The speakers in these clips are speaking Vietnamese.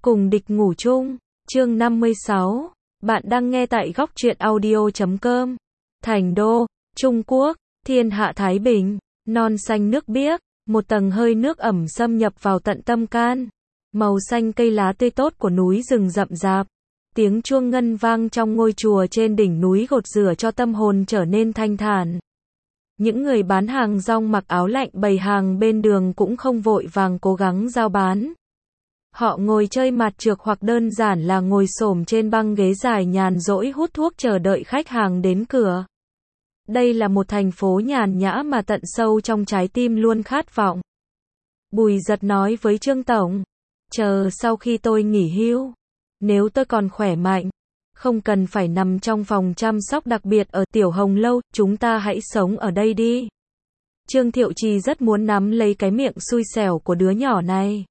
Cùng địch ngủ chung, chương 56. Bạn đang nghe tại góc truyện audio.com. Thành đô, Trung Quốc, thiên hạ Thái Bình, non xanh nước biếc, một tầng hơi nước ẩm xâm nhập vào tận tâm can. Màu xanh cây lá tươi tốt của núi rừng rậm rạp. Tiếng chuông ngân vang trong ngôi chùa trên đỉnh núi gột rửa cho tâm hồn trở nên thanh thản. Những người bán hàng rong mặc áo lạnh bày hàng bên đường cũng không vội vàng cố gắng giao bán. Họ ngồi chơi mặt trược hoặc đơn giản là ngồi xổm trên băng ghế dài nhàn rỗi hút thuốc chờ đợi khách hàng đến cửa. Đây là một thành phố nhàn nhã mà tận sâu trong trái tim luôn khát vọng. Bùi Giật nói với Trương Tổng, chờ sau khi tôi nghỉ hưu, nếu tôi còn khỏe mạnh, không cần phải nằm trong phòng chăm sóc đặc biệt ở Tiểu Hồng Lâu, chúng ta hãy sống ở đây đi. Trương Thiệu Trì rất muốn nắm lấy cái miệng xui xẻo của đứa nhỏ này.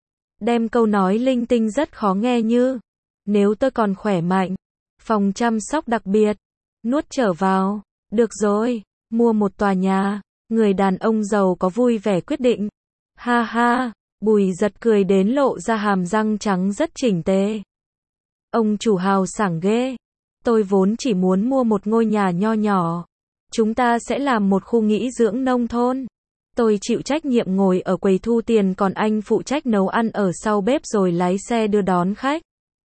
Đem câu nói linh tinh rất khó nghe như, nếu tôi còn khỏe mạnh, phòng chăm sóc đặc biệt, nuốt trở vào, được rồi, mua một tòa nhà, người đàn ông giàu có vui vẻ quyết định. Ha ha, Bùi Giật cười đến lộ ra hàm răng trắng rất chỉnh tề. Ông chủ hào sảng ghê, tôi vốn chỉ muốn mua một ngôi nhà nho nhỏ. Chúng ta sẽ làm một khu nghỉ dưỡng nông thôn. Tôi chịu trách nhiệm ngồi ở quầy thu tiền còn anh phụ trách nấu ăn ở sau bếp rồi lái xe đưa đón khách.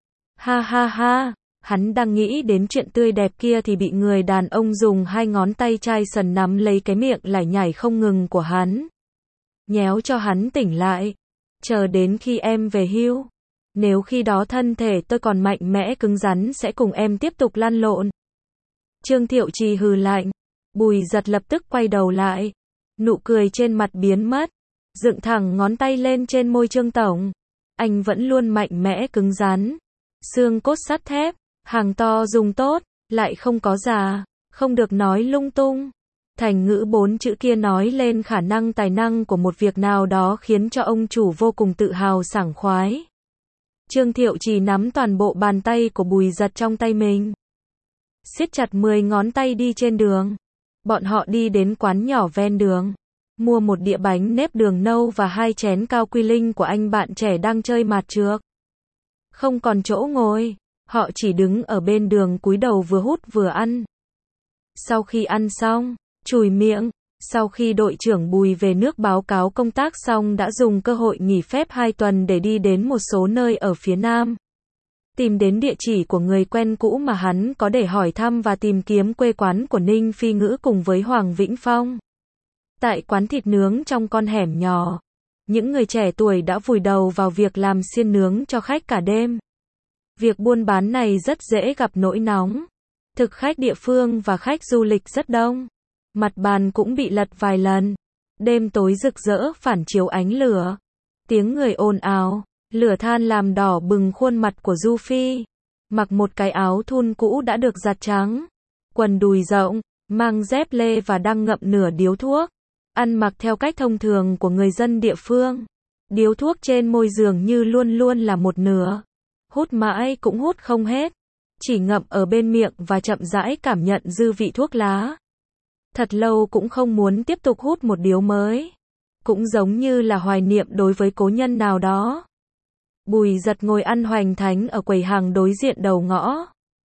Ha ha ha, hắn đang nghĩ đến chuyện tươi đẹp kia thì bị người đàn ông dùng hai ngón tay chai sần nắm lấy cái miệng lải nhải không ngừng của hắn. Nhéo cho hắn tỉnh lại. Chờ đến khi em về hưu. Nếu khi đó thân thể tôi còn mạnh mẽ cứng rắn sẽ cùng em tiếp tục lăn lộn. Trương Thiệu Trì hừ lạnh. Bùi Giật lập tức quay đầu lại. Nụ cười trên mặt biến mất. Dựng thẳng ngón tay lên trên môi Trương Tổng. Anh vẫn luôn mạnh mẽ cứng rắn. Xương cốt sắt thép. Hàng to dùng tốt. Lại không có già. Không được nói lung tung. Thành ngữ 4 chữ kia nói lên khả năng tài năng của một việc nào đó khiến cho ông chủ vô cùng tự hào sảng khoái. Trương Thiệu Trì nắm toàn bộ bàn tay của Bùi Giật trong tay mình. Siết chặt 10 ngón tay đi trên đường. Bọn họ đi đến quán nhỏ ven đường. Mua một đĩa bánh nếp đường nâu và 2 chén cao quy linh của anh bạn trẻ đang chơi mạt trược. Không còn chỗ ngồi. Họ chỉ đứng ở bên đường cúi đầu vừa hút vừa ăn. Sau khi ăn xong, chùi miệng. Sau khi đội trưởng Bùi về nước báo cáo công tác xong đã dùng cơ hội nghỉ phép 2 tuần để đi đến một số nơi ở phía Nam. Tìm đến địa chỉ của người quen cũ mà hắn có để hỏi thăm và tìm kiếm quê quán của Ninh Phi Ngữ cùng với Hoàng Vĩnh Phong. Tại quán thịt nướng trong con hẻm nhỏ, những người trẻ tuổi đã vùi đầu vào việc làm xiên nướng cho khách cả đêm. Việc buôn bán này rất dễ gặp nỗi nóng. Thực khách địa phương và khách du lịch rất đông. Mặt bàn cũng bị lật vài lần. Đêm tối rực rỡ phản chiếu ánh lửa. Tiếng người ồn ào. Lửa than làm đỏ bừng khuôn mặt của Du Phi. Mặc một cái áo thun cũ đã được giặt trắng. Quần đùi rộng, mang dép lê và đang ngậm nửa điếu thuốc. Ăn mặc theo cách thông thường của người dân địa phương. Điếu thuốc trên môi dường như luôn luôn là một nửa. Hút mãi cũng hút không hết. Chỉ ngậm ở bên miệng và chậm rãi cảm nhận dư vị thuốc lá. Thật lâu cũng không muốn tiếp tục hút một điếu mới. Cũng giống như là hoài niệm đối với cố nhân nào đó. Bùi Giật ngồi ăn hoành thánh ở quầy hàng đối diện đầu ngõ.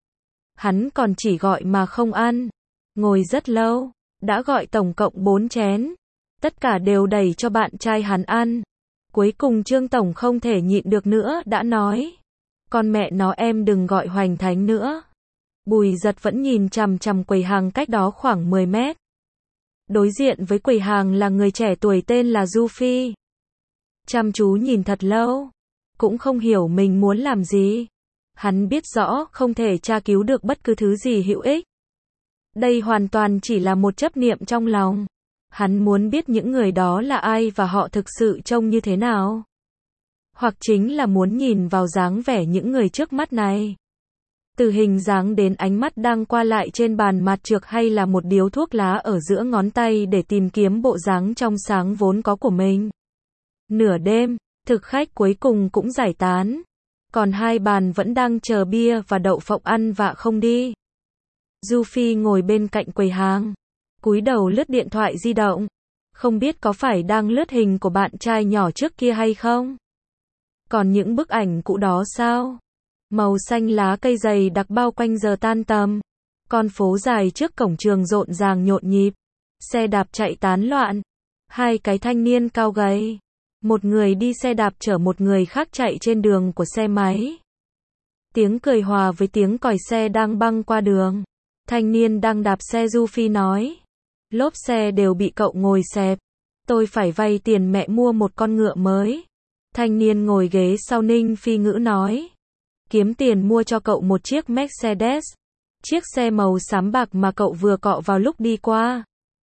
Hắn còn chỉ gọi mà không ăn. Ngồi rất lâu, đã gọi tổng cộng 4 chén. Tất cả đều đẩy cho bạn trai hắn ăn. Cuối cùng Trương Tổng không thể nhịn được nữa đã nói. Con mẹ nó em đừng gọi hoành thánh nữa. Bùi Giật vẫn nhìn chằm chằm quầy hàng cách đó khoảng 10 mét. Đối diện với quầy hàng là người trẻ tuổi tên là Du Phi. Chăm chú nhìn thật lâu. Cũng không hiểu mình muốn làm gì. Hắn biết rõ không thể tra cứu được bất cứ thứ gì hữu ích. Đây hoàn toàn chỉ là một chấp niệm trong lòng. Hắn muốn biết những người đó là ai và họ thực sự trông như thế nào. Hoặc chính là muốn nhìn vào dáng vẻ những người trước mắt này. Từ hình dáng đến ánh mắt đang qua lại trên bàn mặt trược hay là một điếu thuốc lá ở giữa ngón tay để tìm kiếm bộ dáng trong sáng vốn có của mình. Nửa đêm, thực khách cuối cùng cũng giải tán. Còn 2 bàn vẫn đang chờ bia và đậu phộng ăn vạ không đi. Du Phi ngồi bên cạnh quầy hàng. Cúi đầu lướt điện thoại di động. Không biết có phải đang lướt hình của bạn trai nhỏ trước kia hay không? Còn những bức ảnh cũ đó sao? Màu xanh lá cây dày đặc bao quanh giờ tan tầm. Con phố dài trước cổng trường rộn ràng nhộn nhịp. Xe đạp chạy tán loạn. Hai cái thanh niên cao gầy. Một người đi xe đạp chở một người khác chạy trên đường của xe máy. Tiếng cười hòa với tiếng còi xe đang băng qua đường. Thanh niên đang đạp xe Du Phi nói. Lốp xe đều bị cậu ngồi xẹp. Tôi phải vay tiền mẹ mua một con ngựa mới. Thanh niên ngồi ghế sau Ninh Phi Ngữ nói. Kiếm tiền mua cho cậu một chiếc Mercedes. Chiếc xe màu xám bạc mà cậu vừa cọ vào lúc đi qua.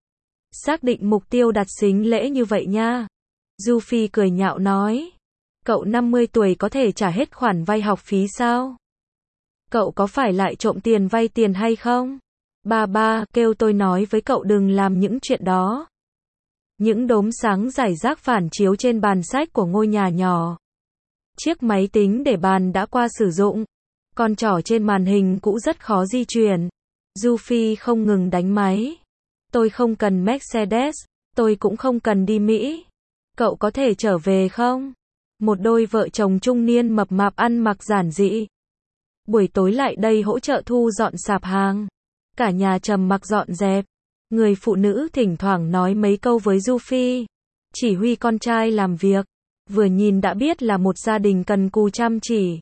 Xác định mục tiêu đặt xính lễ như vậy nha. Du Phi cười nhạo nói. Cậu 50 tuổi có thể trả hết khoản vay học phí sao? Cậu có phải lại trộm tiền vay tiền hay không? Ba kêu tôi nói với cậu đừng làm những chuyện đó. Những đốm sáng rải rác phản chiếu trên bàn sách của ngôi nhà nhỏ. Chiếc máy tính để bàn đã qua sử dụng. Con trỏ trên màn hình cũ rất khó di chuyển. Du Phi không ngừng đánh máy. Tôi không cần Mercedes, tôi cũng không cần đi Mỹ. Cậu có thể trở về không? Một đôi vợ chồng trung niên mập mạp ăn mặc giản dị. Buổi tối lại đây hỗ trợ thu dọn sạp hàng. Cả nhà trầm mặc dọn dẹp. Người phụ nữ thỉnh thoảng nói mấy câu với Du Phi. Chỉ huy con trai làm việc. Vừa nhìn đã biết là một gia đình cần cù chăm chỉ.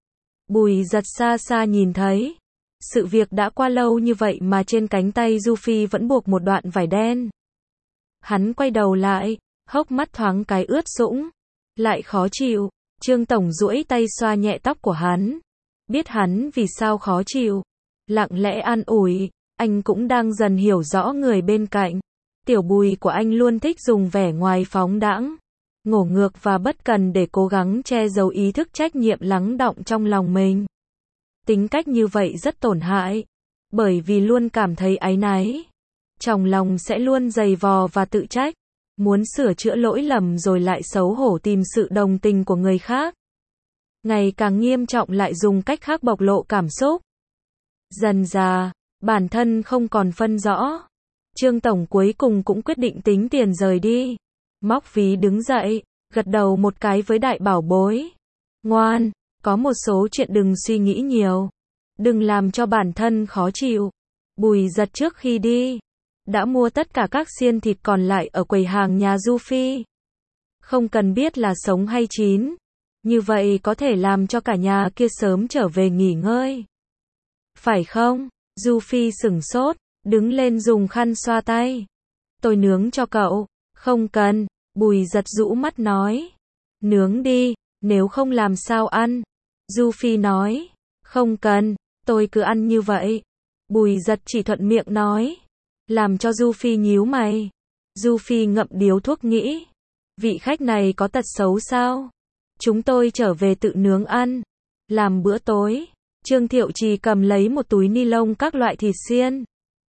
Bùi Giật xa xa nhìn thấy. Sự việc đã qua lâu như vậy mà trên cánh tay Du Phi vẫn buộc một đoạn vải đen. Hắn quay đầu lại, hốc mắt thoáng cái ướt sũng. Lại khó chịu. Trương Tổng duỗi tay xoa nhẹ tóc của hắn. Biết hắn vì sao khó chịu. Lặng lẽ an ủi. Anh cũng đang dần hiểu rõ người bên cạnh. Tiểu Bùi của anh luôn thích dùng vẻ ngoài phóng đãng, ngổ ngược và bất cần để cố gắng che giấu ý thức trách nhiệm lắng đọng trong lòng mình. Tính cách như vậy rất tổn hại, bởi vì luôn cảm thấy áy náy. Trong lòng sẽ luôn giày vò và tự trách, muốn sửa chữa lỗi lầm rồi lại xấu hổ tìm sự đồng tình của người khác. Ngày càng nghiêm trọng lại dùng cách khác bộc lộ cảm xúc. Dần dà, bản thân không còn phân rõ. Trương Tổng cuối cùng cũng quyết định tính tiền rời đi. Móc ví đứng dậy, gật đầu một cái với đại bảo bối. Ngoan, có một số chuyện đừng suy nghĩ nhiều. Đừng làm cho bản thân khó chịu. Bùi Giật trước khi đi, đã mua tất cả các xiên thịt còn lại ở quầy hàng nhà Du Phi. Không cần biết là sống hay chín. Như vậy có thể làm cho cả nhà kia sớm trở về nghỉ ngơi. Phải không? Du Phi sửng sốt, đứng lên dùng khăn xoa tay. Tôi nướng cho cậu. Không cần, Bùi Giật rũ mắt nói. Nướng đi, nếu không làm sao ăn. Du Phi nói. Không cần, tôi cứ ăn như vậy. Bùi Giật chỉ thuận miệng nói. Làm cho Du Phi nhíu mày. Du Phi ngậm điếu thuốc nghĩ. Vị khách này có tật xấu sao? Chúng tôi trở về tự nướng ăn. Làm bữa tối. Trương Thiệu Trì cầm lấy một túi ni lông các loại thịt xiên.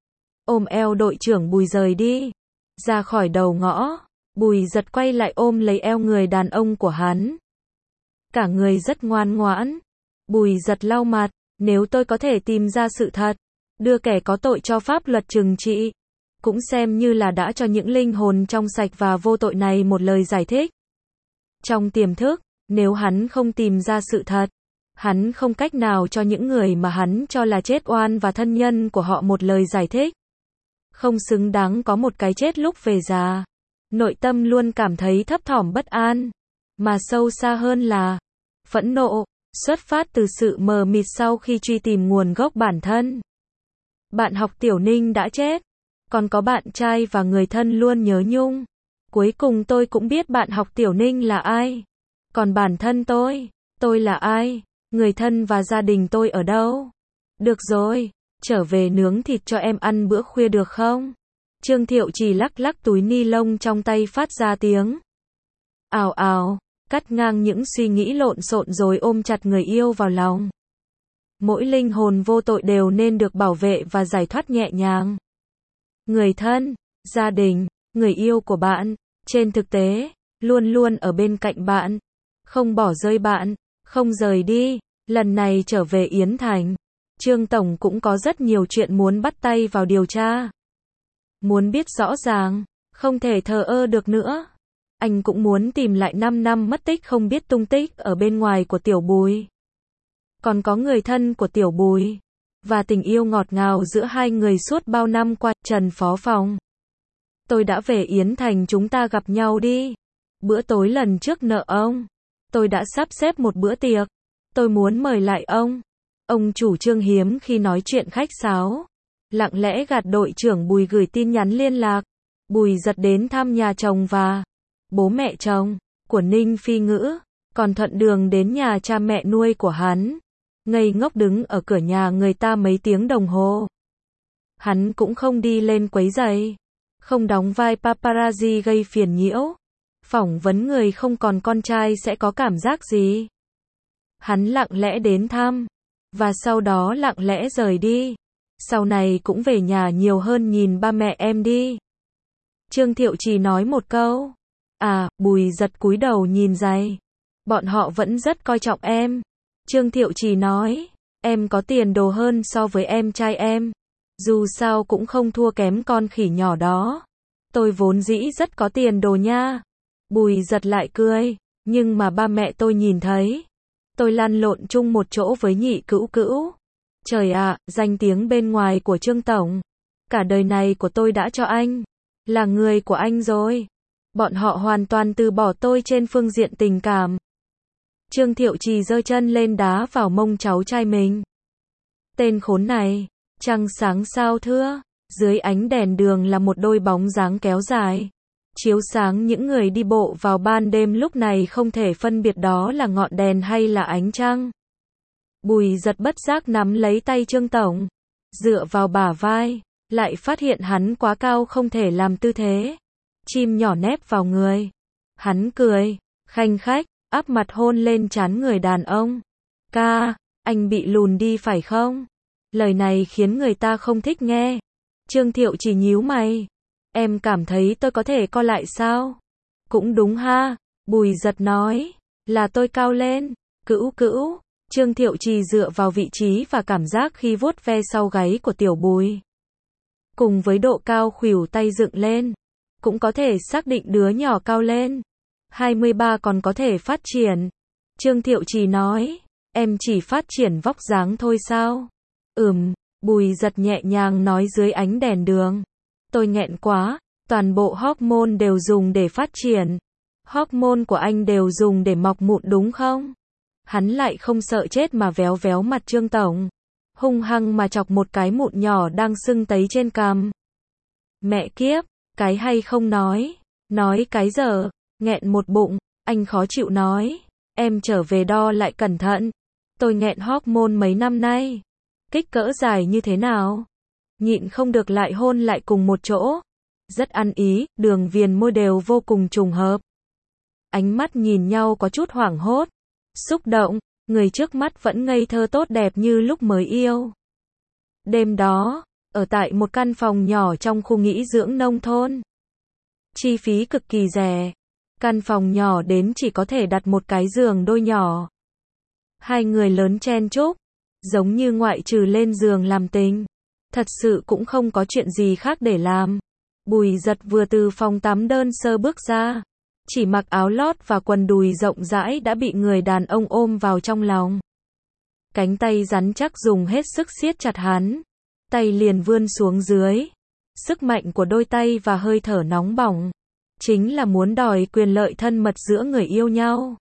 Ôm eo đội trưởng Bùi rời đi. Ra khỏi đầu ngõ, Bùi Giật quay lại ôm lấy eo người đàn ông của hắn. Cả người rất ngoan ngoãn. Bùi Giật lau mặt, nếu tôi có thể tìm ra sự thật, đưa kẻ có tội cho pháp luật trừng trị, cũng xem như là đã cho những linh hồn trong sạch và vô tội này một lời giải thích. Trong tiềm thức, nếu hắn không tìm ra sự thật, hắn không cách nào cho những người mà hắn cho là chết oan và thân nhân của họ một lời giải thích. Không xứng đáng có một cái chết lúc về già. Nội tâm luôn cảm thấy thấp thỏm bất an. Mà sâu xa hơn là phẫn nộ, xuất phát từ sự mờ mịt sau khi truy tìm nguồn gốc bản thân. Bạn học Tiểu Ninh đã chết. Còn có bạn trai và người thân luôn nhớ nhung. Cuối cùng tôi cũng biết bạn học Tiểu Ninh là ai. Còn bản thân tôi là ai? Người thân và gia đình tôi ở đâu? Được rồi, trở về nướng thịt cho em ăn bữa khuya được không? Trương Thiệu Trì lắc lắc túi ni lông trong tay phát ra tiếng ào ào, cắt ngang những suy nghĩ lộn xộn rồi ôm chặt người yêu vào lòng. Mỗi linh hồn vô tội đều nên được bảo vệ và giải thoát nhẹ nhàng. Người thân, gia đình, người yêu của bạn, trên thực tế, luôn luôn ở bên cạnh bạn, không bỏ rơi bạn, không rời đi. Lần này trở về Yến Thành, Trương Tổng cũng có rất nhiều chuyện muốn bắt tay vào điều tra. Muốn biết rõ ràng, không thể thờ ơ được nữa. Anh cũng muốn tìm lại 5 năm mất tích không biết tung tích ở bên ngoài của Tiểu Bùi. Còn có người thân của Tiểu Bùi. Và tình yêu ngọt ngào giữa hai người suốt bao năm qua. Trần Phó Phòng. Tôi đã về Yến Thành, chúng ta gặp nhau đi. Bữa tối lần trước nợ ông. Tôi đã sắp xếp một bữa tiệc. Tôi muốn mời lại ông. Ông chủ Trương hiếm khi nói chuyện khách sáo. Lặng lẽ gạt đội trưởng Bùi gửi tin nhắn liên lạc. Bùi giật đến thăm nhà chồng và bố mẹ chồng của Ninh Phi Ngữ. Còn thuận đường đến nhà cha mẹ nuôi của hắn. Ngây ngốc đứng ở cửa nhà người ta mấy tiếng đồng hồ. Hắn cũng không đi lên quấy rầy. Không đóng vai paparazzi gây phiền nhiễu. Phỏng vấn người không còn con trai sẽ có cảm giác gì? Hắn lặng lẽ đến thăm. Và sau đó lặng lẽ rời đi. Sau này cũng về nhà nhiều hơn nhìn ba mẹ em đi. Trương Thiệu Trì nói một câu. À, Bùi giật cúi đầu nhìn giày. Bọn họ vẫn rất coi trọng em. Trương Thiệu Trì nói. Em có tiền đồ hơn so với em trai em. Dù sao cũng không thua kém con khỉ nhỏ đó. Tôi vốn dĩ rất có tiền đồ nha. Bùi giật lại cười. Nhưng mà ba mẹ tôi nhìn thấy. Tôi lăn lộn chung một chỗ với nhị cữu cữu. Trời ạ, danh tiếng bên ngoài của Trương Tổng. Cả đời này của tôi đã cho anh. Là người của anh rồi. Bọn họ hoàn toàn từ bỏ tôi trên phương diện tình cảm. Trương Thiệu Trì giơ chân lên đá vào mông cháu trai mình. Tên khốn này. Trăng sáng sao thưa. Dưới ánh đèn đường là một đôi bóng dáng kéo dài. Chiếu sáng những người đi bộ vào ban đêm lúc này không thể phân biệt đó là ngọn đèn hay là ánh trăng. Bùi giật bất giác nắm lấy tay Trương Tổng. Dựa vào bả vai. Lại phát hiện hắn quá cao không thể làm tư thế. Chim nhỏ nép vào người. Hắn cười. Khanh khách. Áp mặt hôn lên trán người đàn ông. Ca. Anh bị lùn đi phải không? Lời này khiến người ta không thích nghe. Trương Thiệu chỉ nhíu mày. Em cảm thấy tôi có thể co lại sao? Cũng đúng ha. Bùi giật nói. Là tôi cao lên. Cữu cữu. Trương Thiệu Trì dựa vào vị trí và cảm giác khi vuốt ve sau gáy của Tiểu Bùi. Cùng với độ cao khuỷu tay dựng lên. Cũng có thể xác định đứa nhỏ cao lên. 23 còn có thể phát triển. Trương Thiệu Trì nói. Em chỉ phát triển vóc dáng thôi sao? Bùi giật nhẹ nhàng nói dưới ánh đèn đường. Tôi nghẹn quá. Toàn bộ hormone đều dùng để phát triển. Hormone của anh đều dùng để mọc mụn đúng không? Hắn lại không sợ chết mà véo véo mặt Trương Tổng. Hung hăng mà chọc một cái mụn nhỏ đang sưng tấy trên cằm. Mẹ kiếp, cái hay không nói. Nói cái dở, nghẹn một bụng, anh khó chịu nói. Em trở về đo lại cẩn thận. Tôi nghẹn hormone mấy năm nay. Kích cỡ dài như thế nào? Nhịn không được lại hôn lại cùng một chỗ. Rất ăn ý, đường viền môi đều vô cùng trùng hợp. Ánh mắt nhìn nhau có chút hoảng hốt. Xúc động, người trước mắt vẫn ngây thơ tốt đẹp như lúc mới yêu. Đêm đó, ở tại một căn phòng nhỏ trong khu nghỉ dưỡng nông thôn. Chi phí cực kỳ rẻ. Căn phòng nhỏ đến chỉ có thể đặt một cái giường đôi nhỏ. Hai người lớn chen chúc, giống như ngoại trừ lên giường làm tình. Thật sự cũng không có chuyện gì khác để làm. Bùi giật vừa từ phòng tắm đơn sơ bước ra. Chỉ mặc áo lót và quần đùi rộng rãi đã bị người đàn ông ôm vào trong lòng. Cánh tay rắn chắc dùng hết sức siết chặt hắn. Tay liền vươn xuống dưới. Sức mạnh của đôi tay và hơi thở nóng bỏng. Chính là muốn đòi quyền lợi thân mật giữa người yêu nhau.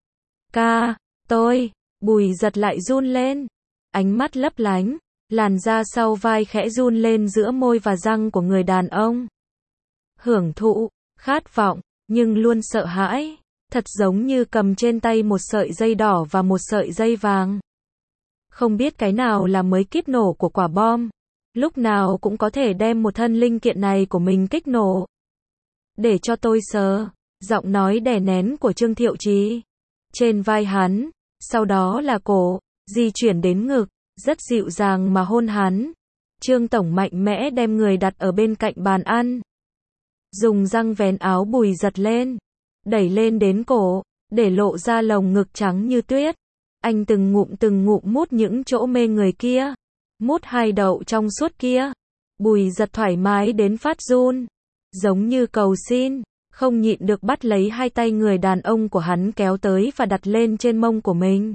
Ca, tôi, Bùi giật lại run lên. Ánh mắt lấp lánh. Làn da sau vai khẽ run lên giữa môi và răng của người đàn ông. Hưởng thụ, khát vọng, nhưng luôn sợ hãi. Thật giống như cầm trên tay một sợi dây đỏ và một sợi dây vàng. Không biết cái nào là mới kíp nổ của quả bom. Lúc nào cũng có thể đem một thân linh kiện này của mình kích nổ. Để cho tôi sờ. Giọng nói đè nén của Trương Thiệu Trì. Trên vai hắn. Sau đó là cổ. Di chuyển đến ngực. Rất dịu dàng mà hôn hắn. Trương Tổng mạnh mẽ đem người đặt ở bên cạnh bàn ăn. Dùng răng vén áo Bùi giật lên. Đẩy lên đến cổ. Để lộ ra lồng ngực trắng như tuyết. Anh từng ngụm mút những chỗ mê người kia. Mút hai đậu trong suốt kia. Bùi giật thoải mái đến phát run. Giống như cầu xin. không nhịn được bắt lấy hai tay người đàn ông của hắn kéo tới và đặt lên trên mông của mình.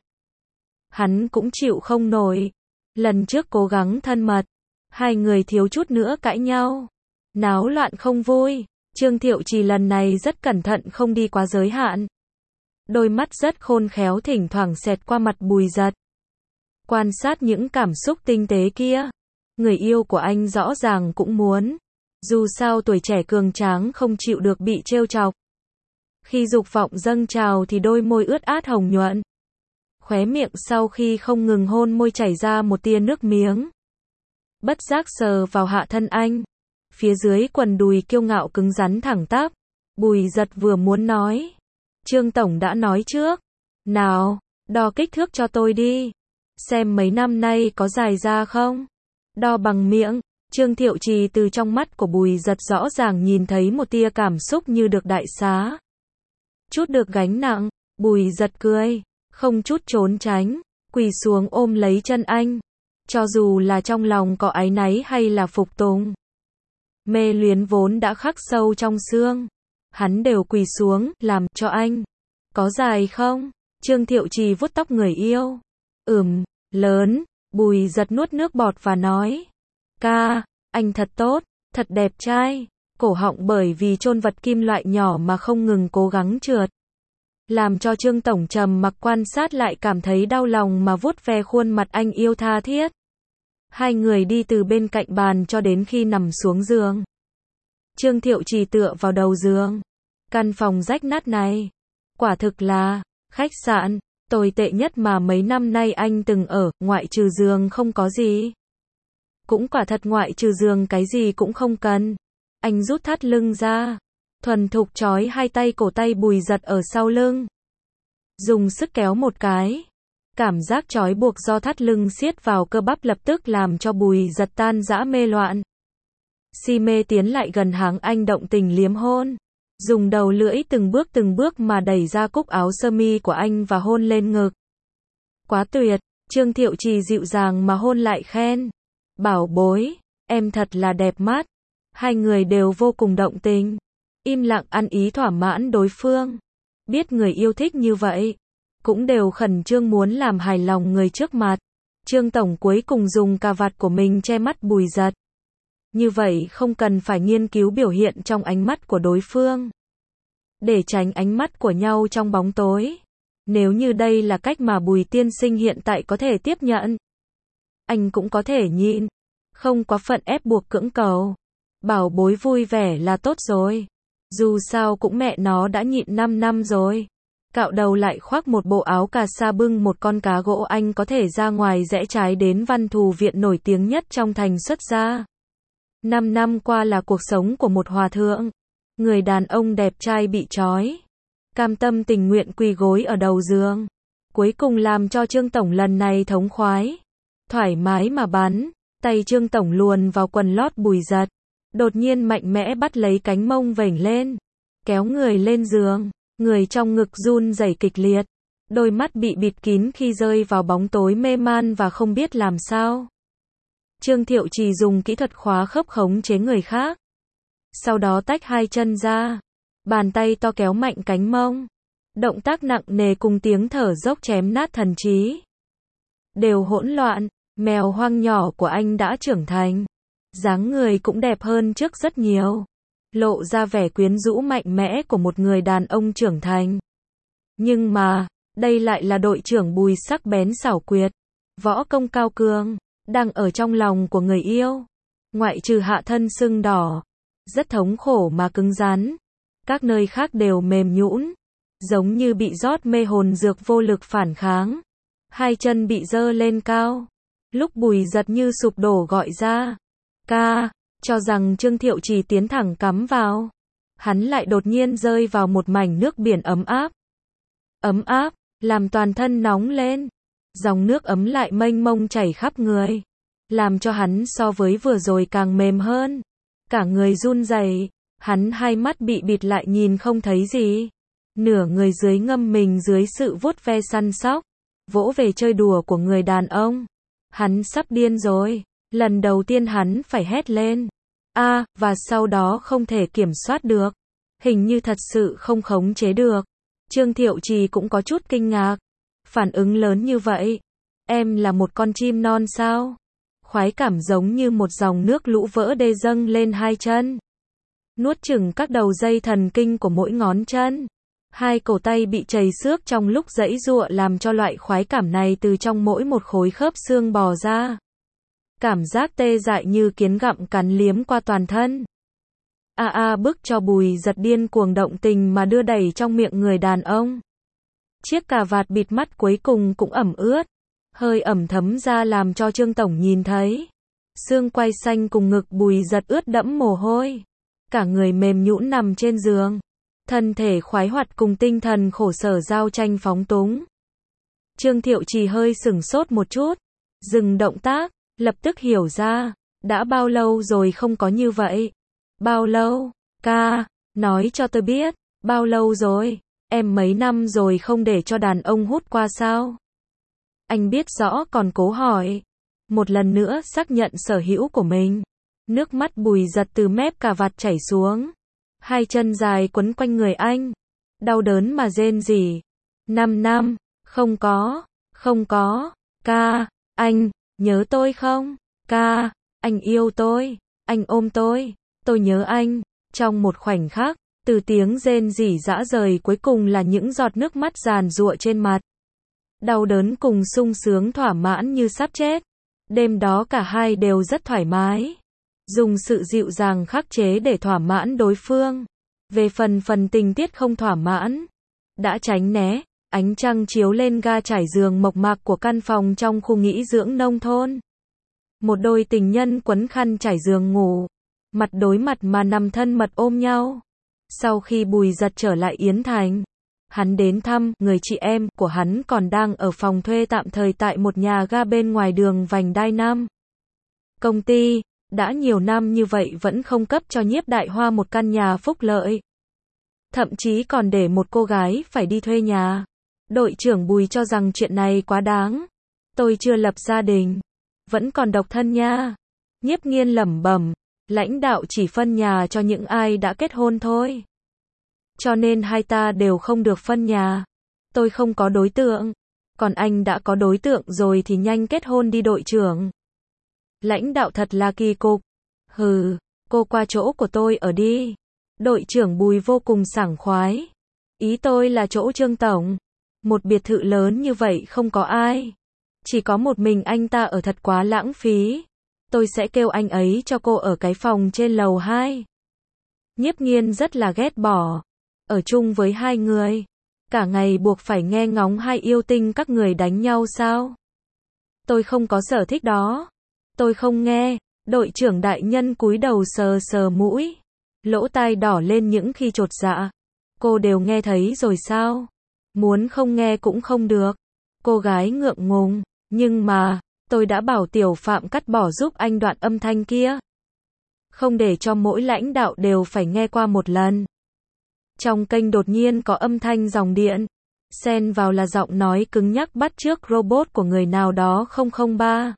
Hắn cũng chịu không nổi. Lần trước cố gắng thân mật, hai người thiếu chút nữa cãi nhau. Náo loạn không vui. Trương Thiệu Trì lần này rất cẩn thận không đi quá giới hạn. Đôi mắt rất khôn khéo thỉnh thoảng xẹt qua mặt Bùi Dật. Quan sát những cảm xúc tinh tế kia. Người yêu của anh rõ ràng cũng muốn. Dù sao tuổi trẻ cường tráng không chịu được bị trêu chọc. Khi dục vọng dâng trào thì đôi môi ướt át hồng nhuận. Khóe miệng sau khi không ngừng hôn môi chảy ra một tia nước miếng. Bất giác sờ vào hạ thân anh. Phía dưới quần đùi kiêu ngạo cứng rắn thẳng tắp. Bùi Dật vừa muốn nói. Trương Tổng đã nói trước. Nào, đo kích thước cho tôi đi. Xem mấy năm nay có dài ra không? Đo bằng miệng. Trương Thiệu Trì từ trong mắt của Bùi Dật rõ ràng nhìn thấy một tia cảm xúc như được đại xá. Chút được gánh nặng. Bùi Dật cười. Không chút trốn tránh. Quỳ xuống ôm lấy chân anh. Cho dù là trong lòng có áy náy hay là phục tùng. Mê luyến vốn đã khắc sâu trong xương. Hắn đều quỳ xuống, làm cho anh. Có dài không? Trương Thiệu Trì vuốt tóc người yêu. Lớn. Bùi Dật nuốt nước bọt và nói. Ca, anh thật tốt, thật đẹp trai. Cổ họng bởi vì chôn vật kim loại nhỏ mà không ngừng cố gắng trượt. Làm cho Trương Tổng trầm mặc quan sát lại cảm thấy đau lòng mà vuốt ve khuôn mặt anh yêu tha thiết. Hai người đi từ bên cạnh bàn cho đến khi nằm xuống giường. Trương Thiệu Trì tựa vào đầu giường. Căn phòng rách nát này, quả thực là khách sạn tồi tệ nhất mà mấy năm nay anh từng ở, ngoại trừ giường không có gì. Cũng quả thật ngoại trừ giường cái gì cũng không cần. Anh rút thắt lưng ra, thuần thục trói hai tay cổ tay Bùi Dật ở sau lưng. Dùng sức kéo một cái. Cảm giác trói buộc do thắt lưng siết vào cơ bắp lập tức làm cho Bùi Dật tan rã mê loạn. Si mê tiến lại gần hắn anh động tình liếm hôn. Dùng đầu lưỡi từng bước mà đẩy ra cúc áo sơ mi của anh và hôn lên ngực. Quá tuyệt, Trương Thiệu Trì dịu dàng mà hôn lại khen. Bảo bối, em thật là đẹp mắt. Hai người đều vô cùng động tình. Im lặng ăn ý thỏa mãn đối phương. Biết người yêu thích như vậy. Cũng đều khẩn trương muốn làm hài lòng người trước mặt. Trương Tổng cuối cùng dùng cà vạt của mình che mắt Bùi Dật. Như vậy không cần phải nghiên cứu biểu hiện trong ánh mắt của đối phương. Để tránh ánh mắt của nhau trong bóng tối. Nếu như đây là cách mà Bùi tiên sinh hiện tại có thể tiếp nhận. Anh cũng có thể nhịn. Không quá phận ép buộc cưỡng cầu. Bảo bối vui vẻ là tốt rồi. Dù sao cũng mẹ nó đã nhịn 5 năm rồi. Cạo đầu lại khoác một bộ áo cà sa bưng một con cá gỗ anh có thể ra ngoài rẽ trái đến Văn Thù Viện nổi tiếng nhất trong thành xuất gia. 5 năm qua là cuộc sống của một hòa thượng. Người đàn ông đẹp trai bị trói. Cam tâm tình nguyện quỳ gối ở đầu giường. Cuối cùng làm cho Trương Tổng lần này thống khoái. Thoải mái mà bắn. Tay Trương Tổng luồn vào quần lót Bùi Dật. Đột nhiên mạnh mẽ bắt lấy cánh mông vểnh lên. Kéo người lên giường. Người trong ngực run rẩy kịch liệt. Đôi mắt bị bịt kín khi rơi vào bóng tối mê man và không biết làm sao. Trương Thiệu Trì dùng kỹ thuật khóa khớp khống chế người khác. Sau đó tách hai chân ra. Bàn tay to kéo mạnh cánh mông. Động tác nặng nề cùng tiếng thở dốc chém nát thần trí. Đều hỗn loạn. Mèo hoang nhỏ của anh đã trưởng thành. Dáng người cũng đẹp hơn trước rất nhiều. Lộ ra vẻ quyến rũ mạnh mẽ của một người đàn ông trưởng thành. Nhưng mà, đây lại là đội trưởng Bùi sắc bén xảo quyệt. Võ công cao cường. Đang ở trong lòng của người yêu. Ngoại trừ hạ thân sưng đỏ. Rất thống khổ mà cứng rắn. Các nơi khác đều mềm nhũn. Giống như bị rót mê hồn dược vô lực phản kháng. Hai chân bị giơ lên cao. Lúc Bùi Dật như sụp đổ gọi ra. Ca, cho rằng Trương Thiệu Trì tiến thẳng cắm vào. Hắn lại đột nhiên rơi vào một mảnh nước biển ấm áp. Ấm áp, làm toàn thân nóng lên. Dòng nước ấm lại mênh mông chảy khắp người. Làm cho hắn so với vừa rồi càng mềm hơn. Cả người run rẩy. Hắn hai mắt bị bịt lại nhìn không thấy gì. Nửa người dưới ngâm mình dưới sự vuốt ve săn sóc. Vỗ về chơi đùa của người đàn ông. Hắn sắp điên rồi. Lần đầu tiên hắn phải hét lên. Và sau đó không thể kiểm soát được. Hình như thật sự không khống chế được. Trương Thiệu Trì cũng có chút kinh ngạc. Phản ứng lớn như vậy. Em là một con chim non sao? Khoái cảm giống như một dòng nước lũ vỡ đê dâng lên hai chân. Nuốt chửng các đầu dây thần kinh của mỗi ngón chân. Hai cổ tay bị trầy xước trong lúc giãy giụa làm cho loại khoái cảm này từ trong mỗi một khối khớp xương bò ra. Cảm giác tê dại như kiến gặm cắn liếm qua toàn thân. Bức cho Bùi Giật điên cuồng động tình mà đưa đẩy trong miệng người đàn ông. Chiếc cà vạt bịt mắt cuối cùng cũng ẩm ướt. Hơi ẩm thấm ra làm cho Trương Tổng nhìn thấy. Xương quai xanh cùng ngực Bùi Giật ướt đẫm mồ hôi. Cả người mềm nhũn nằm trên giường. Thân thể khoái hoạt cùng tinh thần khổ sở giao tranh phóng túng. Trương Thiệu Trì hơi sửng sốt một chút. Dừng động tác, lập tức hiểu ra. Đã bao lâu rồi không có như vậy? Bao lâu? Ca, nói cho tôi biết. Bao lâu rồi? Em mấy năm rồi không để cho đàn ông hút qua sao? Anh biết rõ còn cố hỏi. Một lần nữa xác nhận sở hữu của mình. Nước mắt Bùi Giật từ mép cà vạt chảy xuống. Hai chân dài quấn quanh người anh. Đau đớn mà rên rỉ. 5 năm, không có. Ca, anh, nhớ tôi không? Ca, anh yêu tôi. Anh ôm tôi nhớ anh. Trong một khoảnh khắc, từ tiếng rên rỉ rã rời cuối cùng là những giọt nước mắt giàn giụa trên mặt. Đau đớn cùng sung sướng thỏa mãn như sắp chết. Đêm đó cả hai đều rất thoải mái. Dùng sự dịu dàng khắc chế để thỏa mãn đối phương. Về phần tình tiết không thỏa mãn, đã tránh né. Ánh trăng chiếu lên ga trải giường mộc mạc của căn phòng trong khu nghỉ dưỡng nông thôn. Một đôi tình nhân quấn khăn trải giường ngủ. Mặt đối mặt mà nằm thân mật ôm nhau. Sau khi Bùi Giật trở lại Yến Thành, hắn đến thăm, người chị em của hắn còn đang ở phòng thuê tạm thời tại một nhà ga bên ngoài đường vành đai 5. Công ty, đã nhiều năm như vậy vẫn không cấp cho Nhiếp Đại Hoa một căn nhà phúc lợi. Thậm chí còn để một cô gái phải đi thuê nhà. Đội trưởng Bùi cho rằng chuyện này quá đáng. Tôi chưa lập gia đình, vẫn còn độc thân nha. Nhiếp Nghiên lẩm bẩm, lãnh đạo chỉ phân nhà cho những ai đã kết hôn thôi. Cho nên hai ta đều không được phân nhà. Tôi không có đối tượng, còn anh đã có đối tượng rồi thì nhanh kết hôn đi đội trưởng. Lãnh đạo thật là kỳ cục. Hừ, cô qua chỗ của tôi ở đi. Đội trưởng Bùi vô cùng sảng khoái. Ý tôi là chỗ Trương Tổng. Một biệt thự lớn như vậy không có ai. Chỉ có một mình anh ta ở thật quá lãng phí. Tôi sẽ kêu anh ấy cho cô ở cái phòng trên lầu 2. Nhiếp Nghiên rất là ghét bỏ. Ở chung với hai người. Cả ngày buộc phải nghe ngóng hai yêu tinh các người đánh nhau sao? Tôi không có sở thích đó. Tôi không nghe. Đội trưởng đại nhân cúi đầu sờ sờ mũi. Lỗ tai đỏ lên những khi chột dạ. Cô đều nghe thấy rồi sao? Muốn không nghe cũng không được. Cô gái ngượng ngùng. Nhưng mà, tôi đã bảo Tiểu Phạm cắt bỏ giúp anh đoạn âm thanh kia. Không để cho mỗi lãnh đạo đều phải nghe qua một lần. Trong kênh đột nhiên có âm thanh dòng điện. Xen vào là giọng nói cứng nhắc bắt chước robot của người nào đó 003.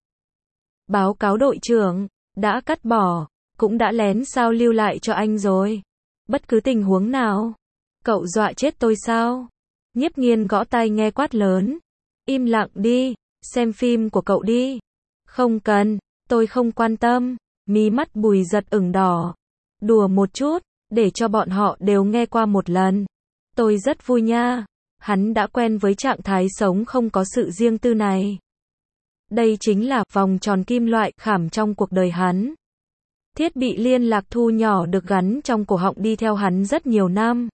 Báo cáo đội trưởng, đã cắt bỏ, cũng đã lén sao lưu lại cho anh rồi. Bất cứ tình huống nào. Cậu dọa chết tôi sao? Nhiếp Nghiên gõ tai nghe quát lớn. Im lặng đi, xem phim của cậu đi. Không cần, tôi không quan tâm. Mí mắt Bùi Giật ửng đỏ. Đùa một chút, để cho bọn họ đều nghe qua một lần. Tôi rất vui nha. Hắn đã quen với trạng thái sống không có sự riêng tư này. Đây chính là vòng tròn kim loại khảm trong cuộc đời hắn. Thiết bị liên lạc thu nhỏ được gắn trong cổ họng đi theo hắn rất nhiều năm.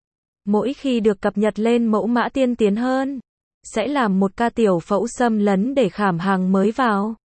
Mỗi khi được cập nhật lên mẫu mã tiên tiến hơn, sẽ làm một ca tiểu phẫu xâm lấn để khảm hàng mới vào.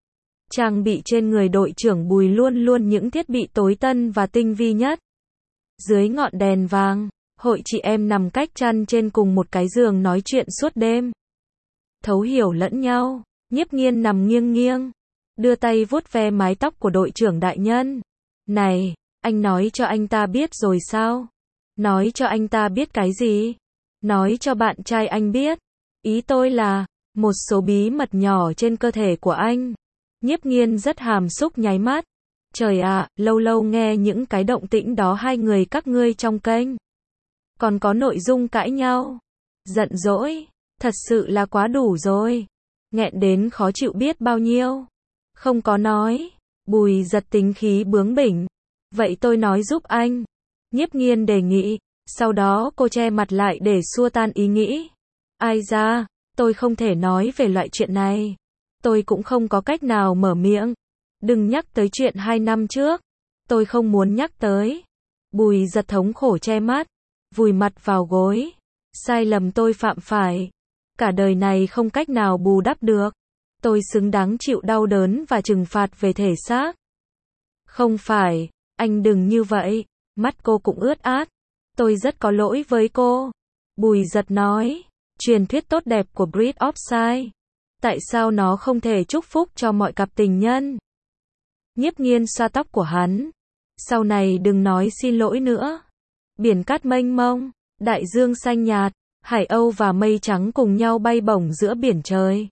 Trang bị trên người đội trưởng Bùi luôn luôn những thiết bị tối tân và tinh vi nhất. Dưới ngọn đèn vàng, hội chị em nằm cách chăn trên cùng một cái giường nói chuyện suốt đêm. Thấu hiểu lẫn nhau, Nhiếp Nghiên nằm nghiêng nghiêng, đưa tay vuốt ve mái tóc của đội trưởng đại nhân. Này, anh nói cho anh ta biết rồi sao? Nói cho anh ta biết cái gì? Nói cho bạn trai anh biết. Ý tôi là, một số bí mật nhỏ trên cơ thể của anh. Nhiếp Nghiên rất hàm xúc nháy mắt. Trời ạ, lâu lâu nghe những cái động tĩnh đó hai người các ngươi trong kênh. Còn có nội dung cãi nhau. Giận dỗi. Thật sự là quá đủ rồi. Nghẹn đến khó chịu biết bao nhiêu. Không có nói. Bùi Giật tính khí bướng bỉnh. Vậy tôi nói giúp anh. Nhiếp Nghiên đề nghị. Sau đó cô che mặt lại để xua tan ý nghĩ. Ai da, tôi không thể nói về loại chuyện này. Tôi cũng không có cách nào mở miệng. Đừng nhắc tới chuyện 2 năm trước. Tôi không muốn nhắc tới. Bùi Giật thống khổ che mắt. Vùi mặt vào gối. Sai lầm tôi phạm phải. Cả đời này không cách nào bù đắp được. Tôi xứng đáng chịu đau đớn và trừng phạt về thể xác. Không phải, anh đừng như vậy. Mắt cô cũng ướt át. Tôi rất có lỗi với cô. Bùi Giật nói. Truyền thuyết tốt đẹp của Breed of Sight. Tại sao nó không thể chúc phúc cho mọi cặp tình nhân? Nhiếp Nghiên xoa tóc của hắn. Sau này đừng nói xin lỗi nữa. Biển cát mênh mông, đại dương xanh nhạt, hải âu và mây trắng cùng nhau bay bổng giữa biển trời.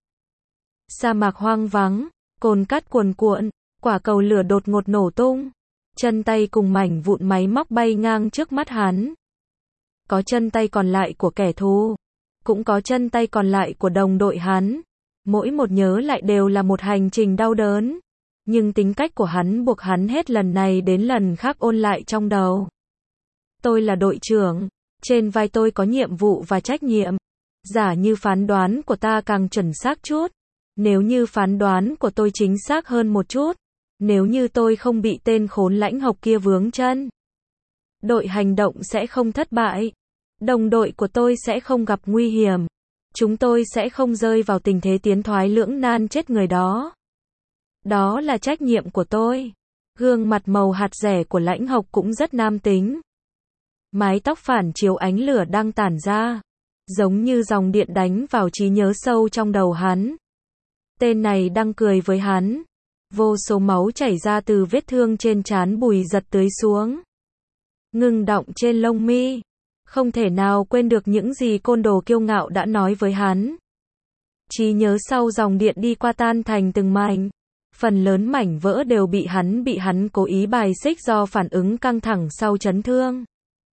Sa mạc hoang vắng, cồn cát cuồn cuộn, quả cầu lửa đột ngột nổ tung. Chân tay cùng mảnh vụn máy móc bay ngang trước mắt hắn. Có chân tay còn lại của kẻ thù, cũng có chân tay còn lại của đồng đội hắn. Mỗi một nhớ lại đều là một hành trình đau đớn. Nhưng tính cách của hắn buộc hắn hết lần này đến lần khác ôn lại trong đầu. Tôi là đội trưởng, trên vai tôi có nhiệm vụ và trách nhiệm. Giả như phán đoán của ta càng chuẩn xác chút. Nếu như phán đoán của tôi chính xác hơn một chút. Nếu như tôi không bị tên khốn lãnh học kia vướng chân. Đội hành động sẽ không thất bại. Đồng đội của tôi sẽ không gặp nguy hiểm. Chúng tôi sẽ không rơi vào tình thế tiến thoái lưỡng nan chết người đó. Đó là trách nhiệm của tôi. Gương mặt màu hạt rẻ của lãnh học cũng rất nam tính. Mái tóc phản chiếu ánh lửa đang tản ra. Giống như dòng điện đánh vào trí nhớ sâu trong đầu hắn. Tên này đang cười với hắn. Vô số máu chảy ra từ vết thương trên trán Bùi Giật tưới xuống. Ngừng đọng trên lông mi. Không thể nào quên được những gì côn đồ kiêu ngạo đã nói với hắn. Trí nhớ sau dòng điện đi qua tan thành từng mảnh. Phần lớn mảnh vỡ đều bị hắn cố ý bài xích do phản ứng căng thẳng sau chấn thương.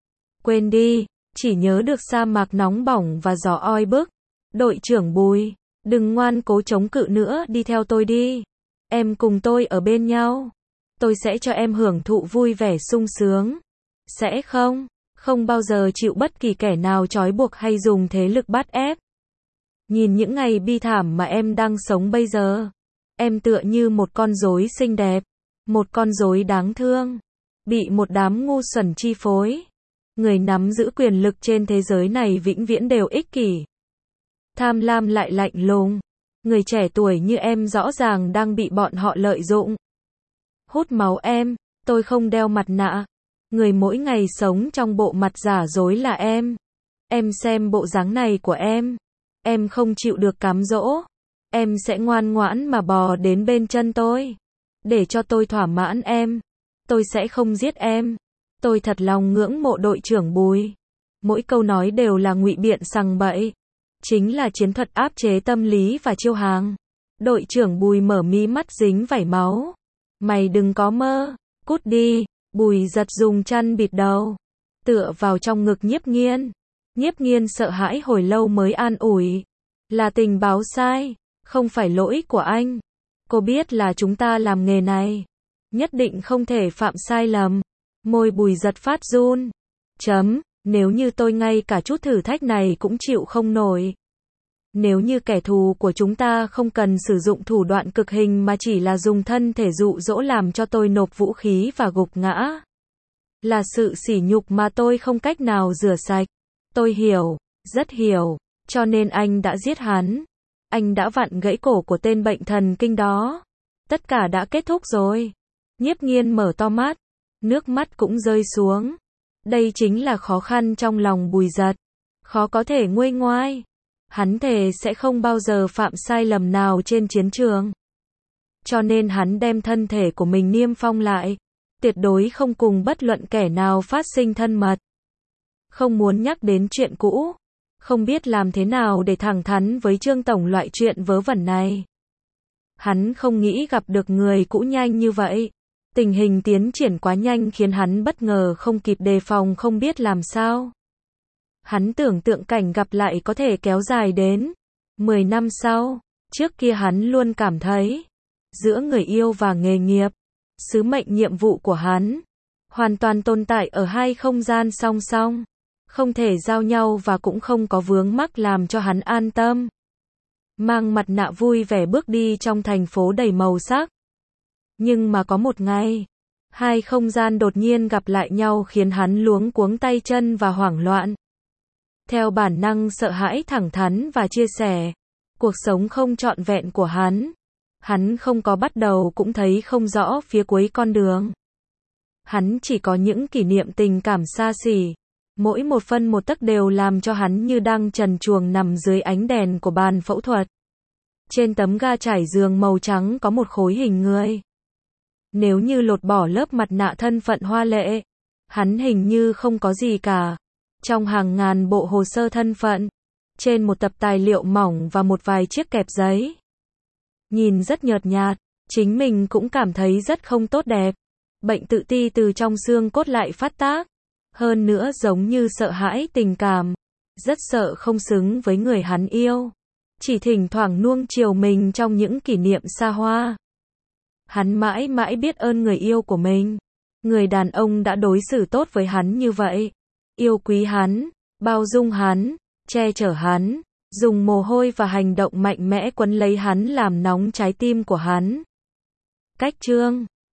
Quên đi, chỉ nhớ được sa mạc nóng bỏng và gió oi bức. Đội trưởng Bùi, đừng ngoan cố chống cự nữa, đi theo tôi đi. Em cùng tôi ở bên nhau. Tôi sẽ cho em hưởng thụ vui vẻ sung sướng. Sẽ không bao giờ chịu bất kỳ kẻ nào trói buộc hay dùng thế lực bắt ép. Nhìn những ngày bi thảm mà em đang sống bây giờ. Em tựa như một con rối xinh đẹp. Một con rối đáng thương. Bị một đám ngu xuẩn chi phối. Người nắm giữ quyền lực trên thế giới này vĩnh viễn đều ích kỷ. Tham lam lại lạnh lùng. Người trẻ tuổi như em rõ ràng đang bị bọn họ lợi dụng. Hút máu em, tôi không đeo mặt nạ. Người mỗi ngày sống trong bộ mặt giả dối là em. Em xem bộ dáng này của em. Em không chịu được cám dỗ. Em sẽ ngoan ngoãn mà bò đến bên chân tôi. Để cho tôi thỏa mãn em. Tôi sẽ không giết em. Tôi thật lòng ngưỡng mộ đội trưởng Bùi. Mỗi câu nói đều là ngụy biện sằng bậy. Chính là chiến thuật áp chế tâm lý và chiêu hàng. Đội trưởng Bùi mở mí mắt dính vảy máu. Mày đừng có mơ. Cút đi. Bùi Giật dùng chăn bịt đầu. Tựa vào trong ngực Nhiếp Nghiên. Nhiếp Nghiên sợ hãi hồi lâu mới an ủi. Là tình báo sai. Không phải lỗi của anh. Cô biết là chúng ta làm nghề này. Nhất định không thể phạm sai lầm. Môi Bùi Giật phát run. Nếu như tôi ngay cả chút thử thách này cũng chịu không nổi. Nếu như kẻ thù của chúng ta không cần sử dụng thủ đoạn cực hình mà chỉ là dùng thân thể dụ dỗ làm cho tôi nộp vũ khí và gục ngã. Là sự sỉ nhục mà tôi không cách nào rửa sạch. Tôi hiểu, rất hiểu, cho nên anh đã giết hắn. Anh đã vặn gãy cổ của tên bệnh thần kinh đó. Tất cả đã kết thúc rồi. Nhiếp Nghiên mở to mắt. Nước mắt cũng rơi xuống. Đây chính là khó khăn trong lòng Bùi Giật. Khó có thể nguôi ngoai. Hắn thề sẽ không bao giờ phạm sai lầm nào trên chiến trường. Cho nên hắn đem thân thể của mình niêm phong lại. Tuyệt đối không cùng bất luận kẻ nào phát sinh thân mật. Không muốn nhắc đến chuyện cũ. Không biết làm thế nào để thẳng thắn với Trương Tổng loại chuyện vớ vẩn này. Hắn không nghĩ gặp được người cũ nhanh như vậy. Tình hình tiến triển quá nhanh khiến hắn bất ngờ không kịp đề phòng, không biết làm sao. Hắn tưởng tượng cảnh gặp lại có thể kéo dài đến 10 năm sau. Trước kia hắn luôn cảm thấy, giữa người yêu và nghề nghiệp, sứ mệnh nhiệm vụ của hắn, hoàn toàn tồn tại ở hai không gian song song, không thể giao nhau và cũng không có vướng mắc làm cho hắn an tâm. Mang mặt nạ vui vẻ bước đi trong thành phố đầy màu sắc. Nhưng mà có một ngày, hai không gian đột nhiên gặp lại nhau khiến hắn luống cuống tay chân và hoảng loạn. Theo bản năng sợ hãi thẳng thắn và chia sẻ cuộc sống không trọn vẹn của hắn không có bắt đầu cũng thấy không rõ phía cuối con đường. Hắn chỉ có những kỷ niệm tình cảm xa xỉ, mỗi một phân một tấc đều làm cho hắn như đang trần truồng nằm dưới ánh đèn của bàn phẫu thuật. Trên tấm ga trải giường màu trắng có một khối hình người. Nếu như lột bỏ lớp mặt nạ thân phận hoa lệ, hắn hình như không có gì cả. Trong hàng ngàn bộ hồ sơ thân phận, trên một tập tài liệu mỏng và một vài chiếc kẹp giấy. Nhìn rất nhợt nhạt, chính mình cũng cảm thấy rất không tốt đẹp. Bệnh tự ti từ trong xương cốt lại phát tác. Hơn nữa giống như sợ hãi tình cảm, rất sợ không xứng với người hắn yêu. Chỉ thỉnh thoảng nuông chiều mình trong những kỷ niệm xa hoa. Hắn mãi mãi biết ơn người yêu của mình. Người đàn ông đã đối xử tốt với hắn như vậy. Yêu quý hắn, bao dung hắn, che chở hắn, dùng mồ hôi và hành động mạnh mẽ quấn lấy hắn làm nóng trái tim của hắn. Cách chương